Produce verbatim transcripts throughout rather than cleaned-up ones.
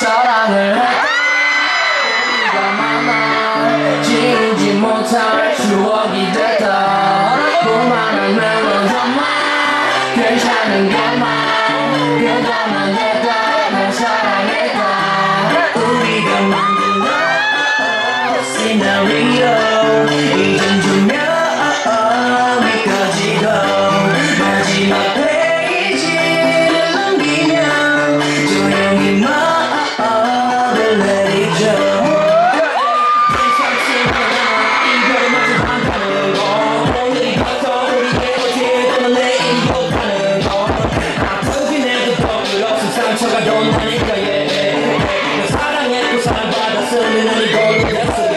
사랑을 했다. 우리가 만나 지우지 못할 추억이 됐다. 볼만한 멜로디만 괜찮은 것만 그것만 됐다. 널 사랑했다. 우리가 만든 시나리오 이젠 조명이 꺼지고 마지막 페이지를 넘기면 조용히 말을 내리죠. 이별을 마주 한다는 거 오늘부터 우리의 어제도 내일 욕하는 거 아프긴 해도 덕을 없을 상처가 더 나니까 yeah. 사랑했고 사랑받았으면 난 이걸로 됐어.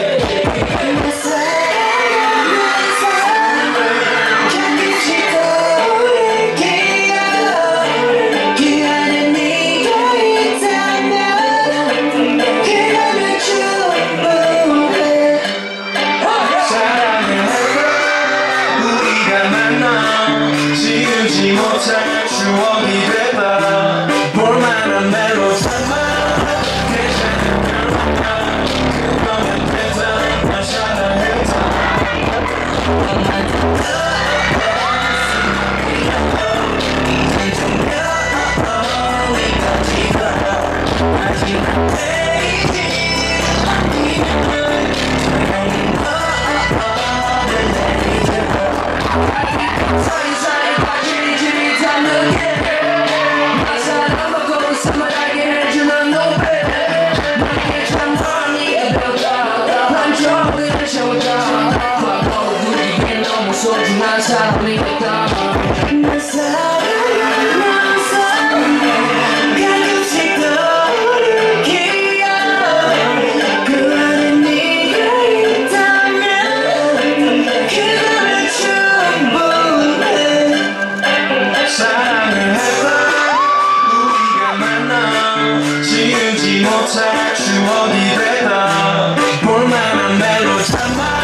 지우지 못할 추억이 되다. 볼만한 멜로디만 괜찮은 결과가 그거면 되다. 날 사랑했다. 이젠 조명이 꺼지고 마지막 페이지를 넘기면 조용히 너를 내리죠. 소중한 사람이 있다. 내 사랑은 항상 가끔씩 떠오르기야. 그 안에 네가 있다면 그거면 충분해. 사랑을 했다. 우리가 만나 지우지 못할 추억이 되다. 볼만한 멜로디만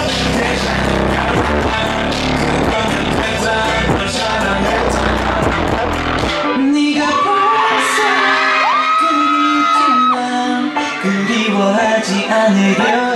네가 벌써 그립지만 그리워하지 않으려.